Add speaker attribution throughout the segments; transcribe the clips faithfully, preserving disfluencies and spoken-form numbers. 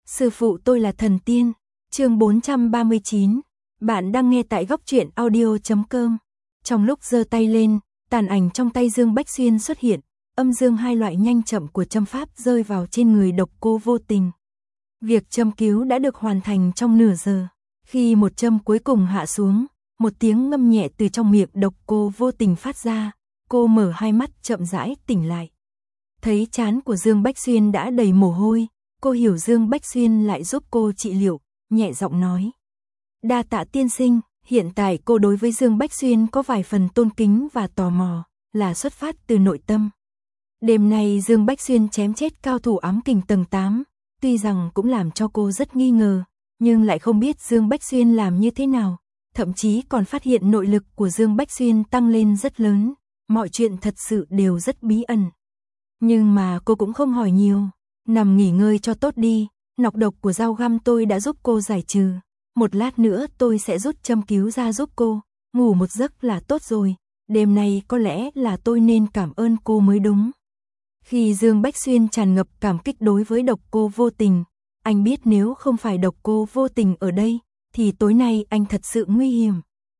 Speaker 1: Sư phụ tôi là thần tiên. Chương bốn trăm ba mươi chín. Bạn đang nghe tại góc truyện audio chấm com. Trong lúc giơ tay lên, tàn ảnh trong tay Dương Bách Xuyên xuất hiện, âm dương hai loại nhanh chậm của châm pháp rơi vào trên người Độc Cô Vô Tình. Việc châm cứu đã được hoàn thành trong nửa giờ. Khi một châm cuối cùng hạ xuống, một tiếng ngâm nhẹ từ trong miệng Độc Cô Vô Tình phát ra, cô mở hai mắt chậm rãi tỉnh lại. Thấy trán của Dương Bách Xuyên đã đầy mồ hôi, cô hiểu Dương Bách Xuyên lại giúp cô trị liệu, nhẹ giọng nói: "Đa tạ tiên sinh." Hiện tại cô đối với Dương Bách Xuyên có vài phần tôn kính và tò mò, là xuất phát từ nội tâm. Đêm nay Dương Bách Xuyên chém chết cao thủ ám kình tầng tám, tuy rằng cũng làm cho cô rất nghi ngờ, nhưng lại không biết Dương Bách Xuyên làm như thế nào, thậm chí còn phát hiện nội lực của Dương Bách Xuyên tăng lên rất lớn, mọi chuyện thật sự đều rất bí ẩn. Nhưng mà cô cũng không hỏi nhiều, nằm nghỉ ngơi cho tốt đi, nọc độc của dao găm tôi đã giúp cô giải trừ, một lát nữa tôi sẽ rút châm cứu ra giúp cô, ngủ một giấc là tốt rồi, đêm nay có lẽ là tôi nên cảm ơn cô mới đúng. Khi Dương Bách Xuyên tràn ngập cảm kích đối với Độc Cô Vô Tình, anh biết nếu không phải Độc Cô Vô Tình ở đây, thì tối nay anh thật sự nguy hiểm.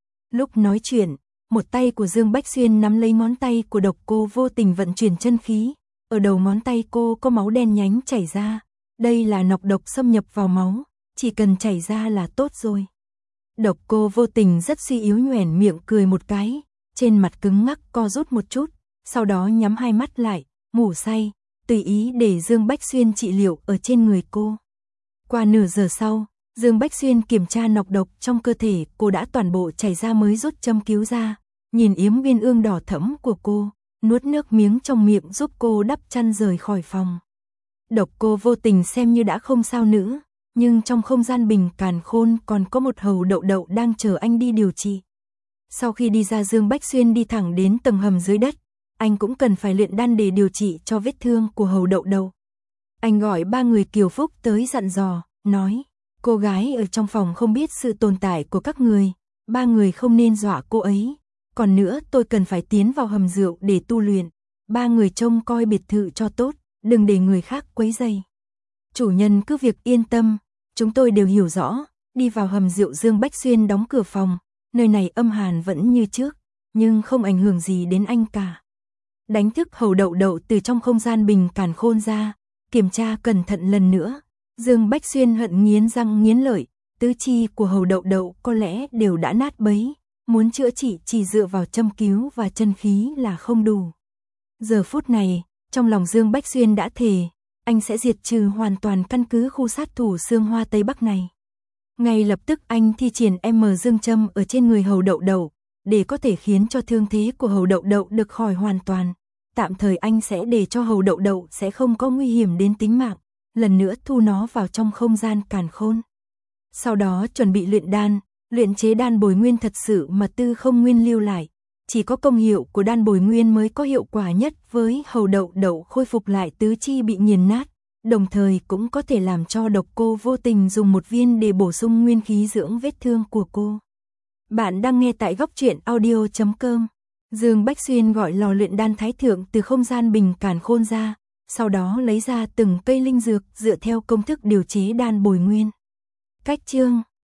Speaker 1: Lúc nói chuyện, một tay của Dương Bách Xuyên nắm lấy ngón tay của Độc Cô Vô Tình vận chuyển chân khí, ở đầu ngón tay cô có máu đen nhánh chảy ra, đây là nọc độc xâm nhập vào máu, chỉ cần chảy ra là tốt rồi. Độc Cô Vô Tình rất suy yếu nhoẻn miệng cười một cái, trên mặt cứng ngắc co rút một chút, sau đó nhắm hai mắt lại, ngủ say, tùy ý để Dương Bách Xuyên trị liệu ở trên người cô. Qua nửa giờ sau, Dương Bách Xuyên kiểm tra nọc độc trong cơ thể cô đã toàn bộ chảy ra mới rút châm cứu ra, nhìn yếm viên ương đỏ thẫm của cô, nuốt nước miếng trong miệng giúp cô đắp chăn rời khỏi phòng. Độc Cô Vô Tình xem như đã không sao nữa, nhưng trong không gian bình càn khôn còn có một hầu đậu đậu đang chờ anh đi điều trị. Sau khi đi ra, Dương Bách Xuyên đi thẳng đến tầng hầm dưới đất, anh cũng cần phải luyện đan để điều trị cho vết thương của hầu đậu đậu. Anh gọi ba người Kiều Phúc tới dặn dò, nói: "Cô gái ở trong phòng không biết sự tồn tại của các người, ba người không nên dọa cô ấy. Còn nữa, tôi cần phải tiến vào hầm rượu để tu luyện, ba người trông coi biệt thự cho tốt, đừng để người khác quấy rầy." "Chủ nhân cứ việc yên tâm, chúng tôi đều hiểu rõ." Đi vào hầm rượu, Dương Bách Xuyên đóng cửa phòng, nơi này âm hàn vẫn như trước, nhưng không ảnh hưởng gì đến anh cả. Đánh thức hầu đậu đậu từ trong không gian bình càn khôn ra, kiểm tra cẩn thận lần nữa. Dương Bách Xuyên hận nghiến răng nghiến lợi, tứ chi của hầu đậu đậu có lẽ đều đã nát bấy, muốn chữa trị chỉ dựa vào châm cứu và chân khí là không đủ. Giờ phút này, trong lòng Dương Bách Xuyên đã thề, anh sẽ diệt trừ hoàn toàn căn cứ khu sát thủ Sương Hoa Tây Bắc này. Ngay lập tức anh thi triển M Dương châm ở trên người hầu đậu đậu, để có thể khiến cho thương thế của hầu đậu đậu được khỏi hoàn toàn. Tạm thời anh sẽ để cho hầu đậu đậu sẽ không có nguy hiểm đến tính mạng, lần nữa thu nó vào trong không gian càn khôn. Sau đó chuẩn bị luyện đan, luyện chế đan bồi nguyên thật sự mà Tư Không Nguyên lưu lại. Chỉ có công hiệu của đan bồi nguyên mới có hiệu quả nhất với hầu đậu đậu khôi phục lại tứ chi bị nghiền nát, đồng thời cũng có thể làm cho Độc Cô Vô Tình dùng một viên để bổ sung nguyên khí dưỡng vết thương của cô. Bạn đang nghe tại góc truyện audio chấm com. Dương Bách Xuyên gọi lò luyện đan thái thượng từ không gian bình càn khôn ra, sau đó lấy ra từng cây linh dược dựa theo công thức điều chế đan bồi nguyên. Cách chương